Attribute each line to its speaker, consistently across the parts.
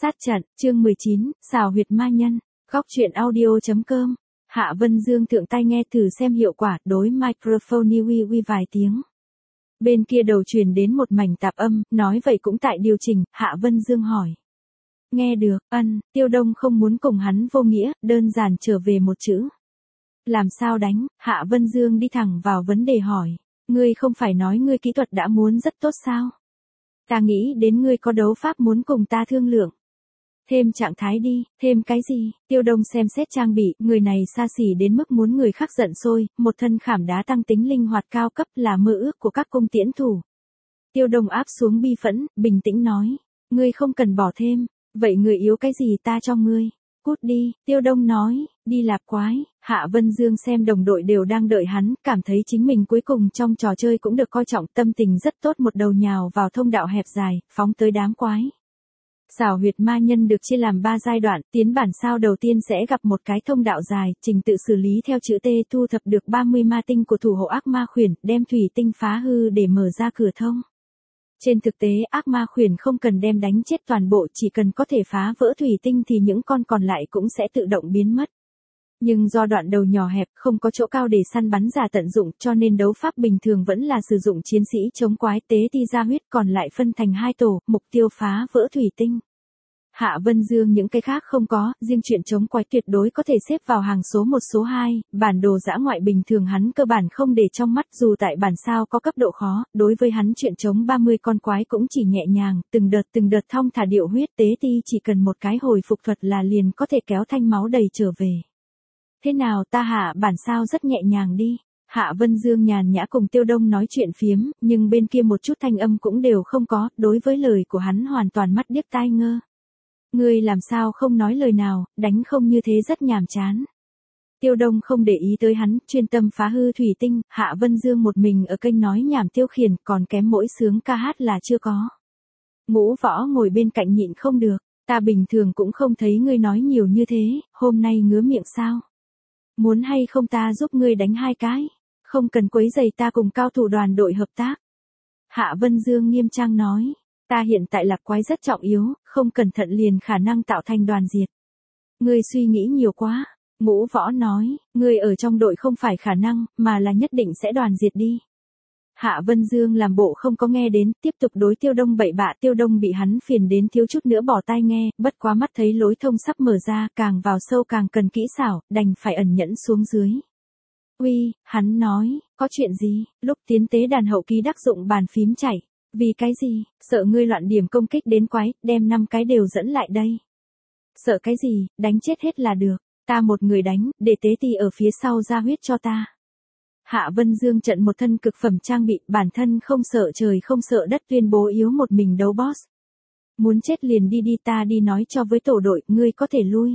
Speaker 1: Sát trận, chương 19, xào huyệt ma nhân, góc truyện audio.com. Hạ Vân Dương thượng tai nghe thử xem hiệu quả, đối microphone uy vài tiếng. Bên kia đầu truyền đến một mảnh tạp âm, nói vậy cũng tại điều chỉnh, Hạ Vân Dương hỏi. Nghe được, Tiêu Đông không muốn cùng hắn vô nghĩa, đơn giản trở về một chữ. Làm sao đánh, Hạ Vân Dương đi thẳng vào vấn đề hỏi. Ngươi không phải nói ngươi kỹ thuật đã muốn rất tốt sao? Ta nghĩ đến ngươi có đấu pháp muốn cùng ta thương lượng. Thêm trạng thái đi, thêm cái gì? Tiêu Đông xem xét trang bị, người này xa xỉ đến mức muốn người khác giận sôi, một thân khảm đá tăng tính linh hoạt cao cấp là mơ ước của các cung tiễn thủ. Tiêu Đông áp xuống bi phẫn, bình tĩnh nói, ngươi không cần bỏ thêm, vậy người yếu cái gì ta cho ngươi? Cút đi, Tiêu Đông nói, đi lạp quái. Hạ Vân Dương xem đồng đội đều đang đợi hắn, cảm thấy chính mình cuối cùng trong trò chơi cũng được coi trọng, tâm tình rất tốt, một đầu nhào vào thông đạo hẹp dài, phóng tới đám quái. Xảo huyệt ma nhân được chia làm 3 giai đoạn, tiến bản sao đầu tiên sẽ gặp một cái thông đạo dài, trình tự xử lý theo chữ T, thu thập được 30 ma tinh của thủ hộ ác ma khuyển, đem thủy tinh phá hư để mở ra cửa thông. Trên thực tế ác ma khuyển không cần đem đánh chết toàn bộ, chỉ cần có thể phá vỡ thủy tinh thì những con còn lại cũng sẽ tự động biến mất. Nhưng do đoạn đầu nhỏ hẹp, không có chỗ cao để săn bắn giả tận dụng, cho nên đấu pháp bình thường vẫn là sử dụng chiến sĩ chống quái tế ti ra huyết, còn lại phân thành 2 tổ, mục tiêu phá vỡ thủy tinh. Hạ Vân Dương những cái khác không có, riêng chuyện chống quái tuyệt đối có thể xếp vào hàng số 1 số 2, bản đồ dã ngoại bình thường hắn cơ bản không để trong mắt, dù tại bản sao có cấp độ khó, đối với hắn chuyện chống 30 con quái cũng chỉ nhẹ nhàng, từng đợt thong thả điệu huyết tế ti chỉ cần một cái hồi phục thuật là liền có thể kéo thanh máu đầy trở về. Thế nào ta hạ bản sao rất nhẹ nhàng đi. Hạ Vân Dương nhàn nhã cùng Tiêu Đông nói chuyện phiếm, nhưng bên kia một chút thanh âm cũng đều không có, đối với lời của hắn hoàn toàn mắt điếc tai ngơ. Ngươi làm sao không nói lời nào, đánh không như thế rất nhàm chán. Tiêu Đông không để ý tới hắn, chuyên tâm phá hư thủy tinh, Hạ Vân Dương một mình ở kênh nói nhảm tiêu khiển, còn kém mỗi sướng ca hát là chưa có. Ngũ Võ ngồi bên cạnh nhịn không được, ta bình thường cũng không thấy ngươi nói nhiều như thế, hôm nay ngứa miệng sao? Muốn hay không ta giúp ngươi đánh 2 cái, không cần quấy rầy ta cùng cao thủ đoàn đội hợp tác. Hạ Vân Dương nghiêm trang nói, ta hiện tại lạc quái rất trọng yếu, không cẩn thận liền khả năng tạo thành đoàn diệt. Ngươi suy nghĩ nhiều quá, Ngũ Võ nói, ngươi ở trong đội không phải khả năng, mà là nhất định sẽ đoàn diệt đi. Hạ Vân Dương làm bộ không có nghe đến, tiếp tục đối Tiêu Đông bậy bạ, Tiêu Đông bị hắn phiền đến thiếu chút nữa bỏ tai nghe, bất quá mắt thấy lối thông sắp mở ra, càng vào sâu càng cần kỹ xảo, đành phải ẩn nhẫn xuống dưới. Uy, hắn nói, có chuyện gì, lúc tiến tế đàn hậu kỳ đắc dụng bàn phím chạy, vì cái gì, sợ ngươi loạn điểm công kích đến quái, đem 5 cái đều dẫn lại đây. Sợ cái gì, đánh chết hết là được, ta một người đánh, để tế ti ở phía sau ra huyết cho ta. Hạ Vân Dương trận một thân cực phẩm trang bị, bản thân không sợ trời không sợ đất, tuyên bố yếu một mình đấu boss. Muốn chết liền đi ta đi nói cho với tổ đội, ngươi có thể lui.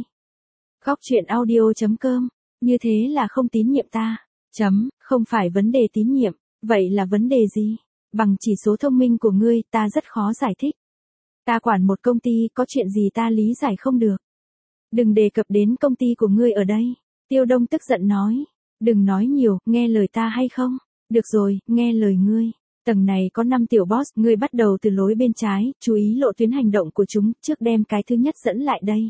Speaker 1: Góc truyện audio.com, như thế là không tín nhiệm ta. Không phải vấn đề tín nhiệm, vậy là vấn đề gì? Bằng chỉ số thông minh của ngươi, ta rất khó giải thích. Ta quản một công ty, có chuyện gì ta lý giải không được. Đừng đề cập đến công ty của ngươi ở đây. Tiêu Đông tức giận nói. Đừng nói nhiều, nghe lời ta hay không? Được rồi, nghe lời ngươi. Tầng này có 5 tiểu boss, ngươi bắt đầu từ lối bên trái, chú ý lộ tuyến hành động của chúng, trước đem cái thứ nhất dẫn lại đây.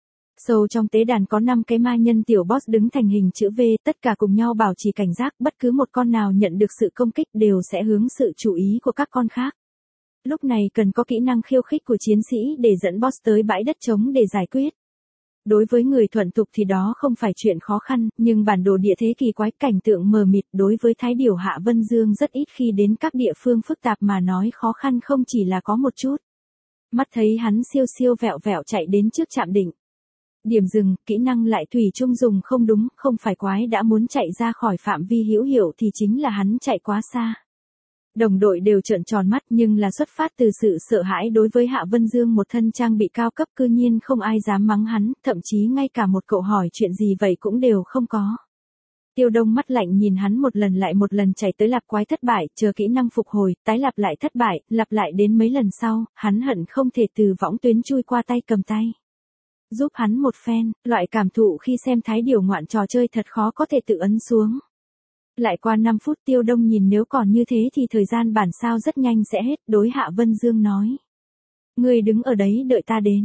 Speaker 1: Sâu trong tế đàn có 5 cái ma nhân tiểu boss đứng thành hình chữ V, tất cả cùng nhau bảo trì cảnh giác, bất cứ một con nào nhận được sự công kích đều sẽ hướng sự chú ý của các con khác. Lúc này cần có kỹ năng khiêu khích của chiến sĩ để dẫn boss tới bãi đất trống để giải quyết. Đối với người thuần thục thì đó không phải chuyện khó khăn, nhưng bản đồ địa thế kỳ quái, cảnh tượng mờ mịt, đối với Thái Điểu Hạ Vân Dương rất ít khi đến các địa phương phức tạp mà nói khó khăn không chỉ là có một chút. Mắt thấy hắn siêu vẹo vẹo chạy đến trước trạm đỉnh. Điểm dừng, kỹ năng lại thủy chung dùng không đúng, không phải quái đã muốn chạy ra khỏi phạm vi hữu hiệu thì chính là hắn chạy quá xa. Đồng đội đều trợn tròn mắt, nhưng là xuất phát từ sự sợ hãi đối với Hạ Vân Dương một thân trang bị cao cấp, cư nhiên không ai dám mắng hắn, thậm chí ngay cả một cậu hỏi chuyện gì vậy cũng đều không có. Tiêu Đông mắt lạnh nhìn hắn một lần lại một lần chạy tới lạp quái thất bại, chờ kỹ năng phục hồi, tái lặp lại thất bại, lặp lại đến mấy lần sau, hắn hận không thể từ võng tuyến chui qua tay cầm tay. Giúp hắn một phen, loại cảm thụ khi xem Thái Điểu ngoạn trò chơi thật khó có thể tự ấn xuống. Lại qua 5 phút Tiêu Đông nhìn nếu còn như thế thì thời gian bản sao rất nhanh sẽ hết, đối Hạ Vân Dương nói. Ngươi đứng ở đấy đợi ta đến.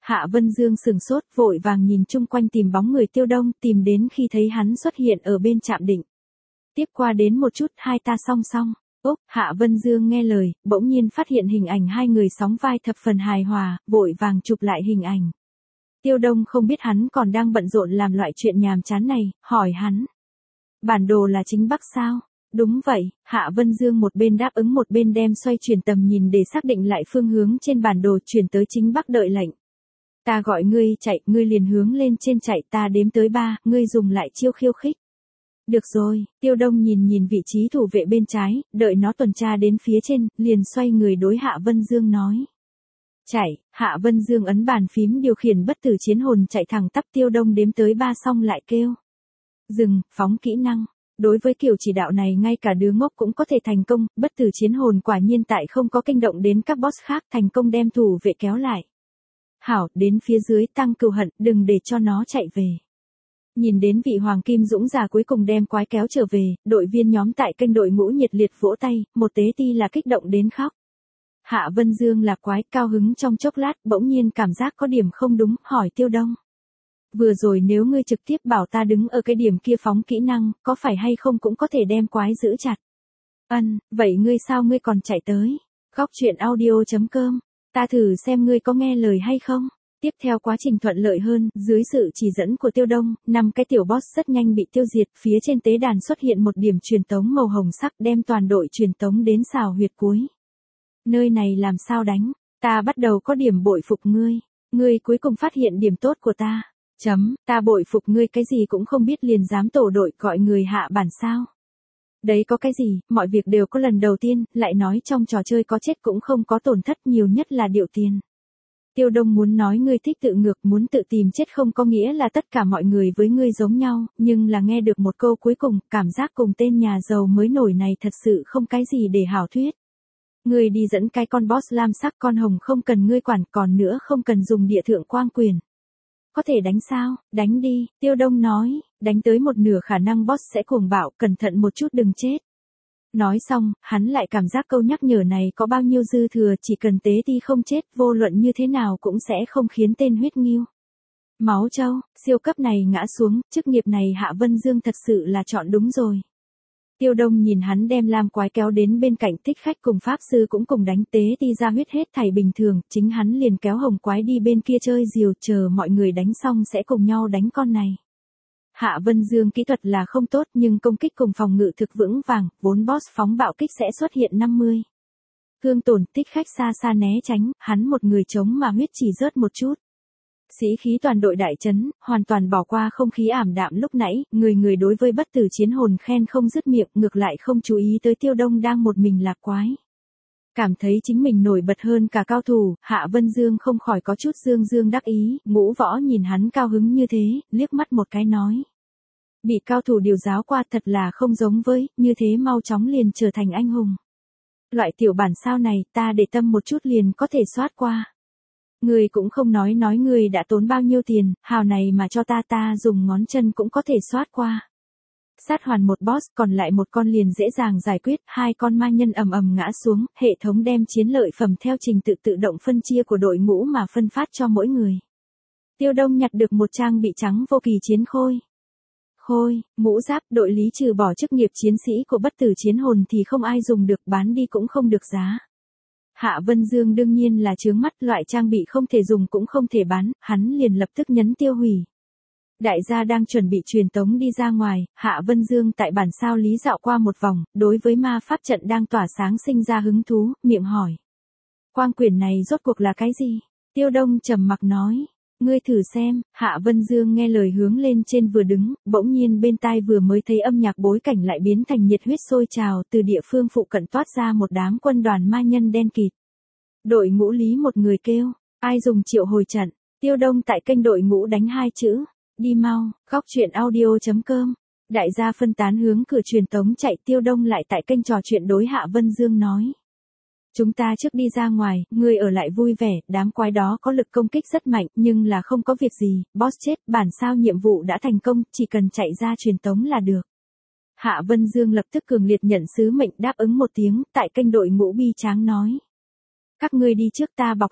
Speaker 1: Hạ Vân Dương sừng sốt, vội vàng nhìn chung quanh tìm bóng người Tiêu Đông, tìm đến khi thấy hắn xuất hiện ở bên trạm định. Tiếp qua đến một chút, hai ta song song. Úc, Hạ Vân Dương nghe lời, bỗng nhiên phát hiện hình ảnh hai người sóng vai thập phần hài hòa, vội vàng chụp lại hình ảnh. Tiêu Đông không biết hắn còn đang bận rộn làm loại chuyện nhàm chán này, hỏi hắn. Bản đồ là chính bắc sao? Đúng vậy, Hạ Vân Dương một bên đáp ứng một bên đem xoay chuyển tầm nhìn để xác định lại phương hướng trên bản đồ chuyển tới chính bắc đợi lệnh. Ta gọi ngươi chạy, ngươi liền hướng lên trên chạy, ta đếm tới 3, ngươi dùng lại chiêu khiêu khích. Được rồi, Tiêu Đông nhìn vị trí thủ vệ bên trái, đợi nó tuần tra đến phía trên, liền xoay người đối Hạ Vân Dương nói. Chạy, Hạ Vân Dương ấn bàn phím điều khiển bất tử chiến hồn chạy thẳng tắp. Tiêu Đông đếm tới 3 xong lại kêu. Dừng, phóng kỹ năng. Đối với kiểu chỉ đạo này ngay cả đứa ngốc cũng có thể thành công, bất tử chiến hồn quả nhiên tại không có kinh động đến các boss khác, thành công đem thủ vệ kéo lại. Hảo, đến phía dưới tăng cừu hận, đừng để cho nó chạy về. Nhìn đến vị Hoàng Kim Dũng già cuối cùng đem quái kéo trở về, đội viên nhóm tại kênh đội ngũ nhiệt liệt vỗ tay, một tế ti là kích động đến khóc. Hạ Vân Dương là quái, cao hứng trong chốc lát, bỗng nhiên cảm giác có điểm không đúng, hỏi Tiêu Đông. Vừa rồi nếu ngươi trực tiếp bảo ta đứng ở cái điểm kia phóng kỹ năng, có phải hay không cũng có thể đem quái giữ chặt. Vậy ngươi sao ngươi còn chạy tới? Góc truyện audio.com, ta thử xem ngươi có nghe lời hay không? Tiếp theo quá trình thuận lợi hơn, dưới sự chỉ dẫn của Tiêu Đông, 5 cái tiểu boss rất nhanh bị tiêu diệt, phía trên tế đàn xuất hiện một điểm truyền tống màu hồng sắc đem toàn đội truyền tống đến xào huyệt cuối. Nơi này làm sao đánh, ta bắt đầu có điểm bội phục ngươi, ngươi cuối cùng phát hiện điểm tốt của ta. Ta bội phục ngươi cái gì cũng không biết liền dám tổ đội gọi người hạ bản sao. Đấy có cái gì, mọi việc đều có lần đầu tiên, lại nói trong trò chơi có chết cũng không có tổn thất, nhiều nhất là điệu tiền. Tiêu Đông muốn nói ngươi thích tự ngược, muốn tự tìm chết không có nghĩa là tất cả mọi người với ngươi giống nhau, nhưng là nghe được một câu cuối cùng, cảm giác cùng tên nhà giàu mới nổi này thật sự không cái gì để hảo thuyết. Ngươi đi dẫn cái con boss lam sắc con hồng không cần ngươi quản, còn nữa không cần dùng địa thượng quang quyền. Có thể đánh sao, đánh đi, Tiêu Đông nói, đánh tới một nửa khả năng boss sẽ cuồng bạo, cẩn thận một chút đừng chết. Nói xong, hắn lại cảm giác câu nhắc nhở này có bao nhiêu dư thừa, chỉ cần tế ti không chết, vô luận như thế nào cũng sẽ không khiến tên huyết nghiêu. Máu trâu, siêu cấp này ngã xuống, chức nghiệp này Hạ Vân Dương thật sự là chọn đúng rồi. Tiêu Đông nhìn hắn đem lam quái kéo đến bên cạnh, thích khách cùng pháp sư cũng cùng đánh, tế ti ra huyết hết thảy bình thường, chính hắn liền kéo hồng quái đi bên kia chơi diều, chờ mọi người đánh xong sẽ cùng nhau đánh con này. Hạ Vân Dương kỹ thuật là không tốt nhưng công kích cùng phòng ngự thực vững vàng, vốn boss phóng bạo kích sẽ xuất hiện 50. Thương tổn, thích khách xa xa né tránh, hắn một người chống mà huyết chỉ rớt một chút. Sĩ khí toàn đội đại trấn, hoàn toàn bỏ qua không khí ảm đạm lúc nãy, người đối với bất tử chiến hồn khen không dứt miệng, ngược lại không chú ý tới Tiêu Đông đang một mình lạc quái. Cảm thấy chính mình nổi bật hơn cả cao thủ, Hạ Vân Dương không khỏi có chút dương đắc ý, Ngũ Võ nhìn hắn cao hứng như thế, liếc mắt một cái nói. Bị cao thủ điều giáo qua thật là không giống với, như thế mau chóng liền trở thành anh hùng. Loại tiểu bản sao này ta để tâm một chút liền có thể soát qua. Người cũng không nói người đã tốn bao nhiêu tiền, hào này mà cho ta dùng ngón chân cũng có thể soát qua. Sát hoàn một boss, còn lại một con liền dễ dàng giải quyết, 2 con ma nhân ầm ngã xuống, hệ thống đem chiến lợi phẩm theo trình tự động phân chia của đội ngũ mà phân phát cho mỗi người. Tiêu Đông nhặt được một trang bị trắng vô kỳ chiến khôi. Mũ giáp, đội lý trừ bỏ chức nghiệp chiến sĩ của bất tử chiến hồn thì không ai dùng được, bán đi cũng không được giá. Hạ Vân Dương đương nhiên là chướng mắt, loại trang bị không thể dùng cũng không thể bán, hắn liền lập tức nhấn tiêu hủy. Đại gia đang chuẩn bị truyền tống đi ra ngoài, Hạ Vân Dương tại bản sao lý dạo qua một vòng, đối với ma pháp trận đang tỏa sáng sinh ra hứng thú, miệng hỏi. Quang quyền này rốt cuộc là cái gì? Tiêu Đông trầm mặc nói. Ngươi thử xem, Hạ Vân Dương nghe lời hướng lên trên vừa đứng, bỗng nhiên bên tai vừa mới thấy âm nhạc bối cảnh lại biến thành nhiệt huyết sôi trào, từ địa phương phụ cận toát ra một đám quân đoàn ma nhân đen kịt. Đội ngũ lý một người kêu, ai dùng triệu hồi trận, Tiêu Đông tại kênh đội ngũ đánh 2 chữ, đi mau, góc truyện audio.com. Đại gia phân tán hướng cửa truyền tống chạy, Tiêu Đông lại tại kênh trò chuyện đối Hạ Vân Dương nói. Chúng ta trước đi ra ngoài, ngươi ở lại vui vẻ, đám quái đó có lực công kích rất mạnh, nhưng là không có việc gì, boss chết, bản sao nhiệm vụ đã thành công, chỉ cần chạy ra truyền tống là được. Hạ Vân Dương lập tức cường liệt nhận sứ mệnh đáp ứng một tiếng, tại kênh đội ngũ bi tráng nói. Các ngươi đi trước ta bọc hậu,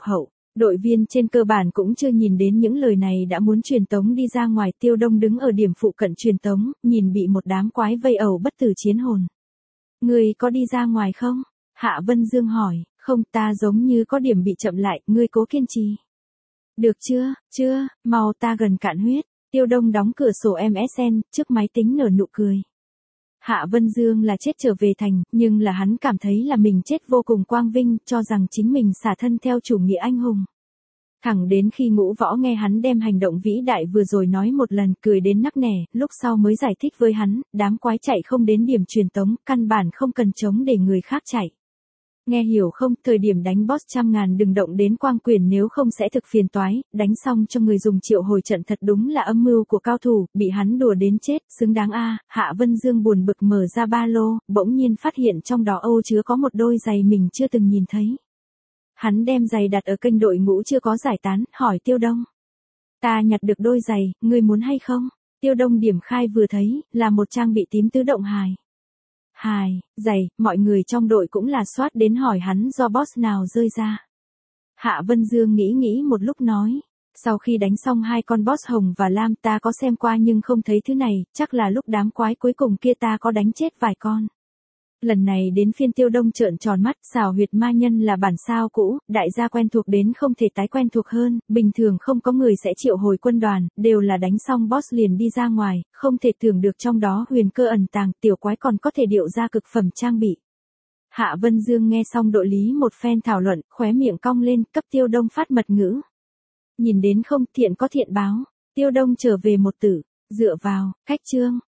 Speaker 1: Đội viên trên cơ bản cũng chưa nhìn đến những lời này đã muốn truyền tống đi ra ngoài. Tiêu Đông đứng ở điểm phụ cận truyền tống, nhìn bị một đám quái vây ẩu bất tử chiến hồn. Ngươi có đi ra ngoài không? Hạ Vân Dương hỏi, không, ta giống như có điểm bị chậm lại, ngươi cố kiên trì. Được chưa, mau, ta gần cạn huyết. Tiêu Đông đóng cửa sổ MSN, trước máy tính nở nụ cười. Hạ Vân Dương là chết trở về thành, nhưng là hắn cảm thấy là mình chết vô cùng quang vinh, cho rằng chính mình xả thân theo chủ nghĩa anh hùng. Thẳng đến khi Ngũ Võ nghe hắn đem hành động vĩ đại vừa rồi nói một lần, cười đến nắc nẻ, lúc sau mới giải thích với hắn, đám quái chạy không đến điểm truyền tống, căn bản không cần chống để người khác chạy. Nghe hiểu không, thời điểm đánh boss 100.000 đừng động đến quang quyền nếu không sẽ thực phiền toái, đánh xong cho người dùng triệu hồi trận thật đúng là âm mưu của cao thủ, bị hắn đùa đến chết, xứng đáng a. Hạ Vân Dương buồn bực mở ra ba lô, bỗng nhiên phát hiện trong đó âu chứa có một đôi giày mình chưa từng nhìn thấy. Hắn đem giày đặt ở kênh đội ngũ chưa có giải tán, hỏi Tiêu Đông. Ta nhặt được đôi giày, ngươi muốn hay không? Tiêu Đông điểm khai vừa thấy, là một trang bị tím tứ động hài. Giày, mọi người trong đội cũng là soát đến hỏi hắn do boss nào rơi ra. Hạ Vân Dương nghĩ một lúc nói. Sau khi đánh xong hai con boss hồng và lam ta có xem qua nhưng không thấy thứ này, chắc là lúc đám quái cuối cùng kia ta có đánh chết vài con. Lần này đến phiên Tiêu Đông trợn tròn mắt, xảo huyệt ma nhân là bản sao cũ, đại gia quen thuộc đến không thể tái quen thuộc hơn, bình thường không có người sẽ triệu hồi quân đoàn, đều là đánh xong boss liền đi ra ngoài, không thể tưởng được trong đó huyền cơ ẩn tàng, tiểu quái còn có thể điệu ra cực phẩm trang bị. Hạ Vân Dương nghe xong đội lý một phen thảo luận, khóe miệng cong lên, cấp Tiêu Đông phát mật ngữ. Nhìn đến không, thiện có thiện báo, Tiêu Đông trở về một tử, dựa vào, cách chương.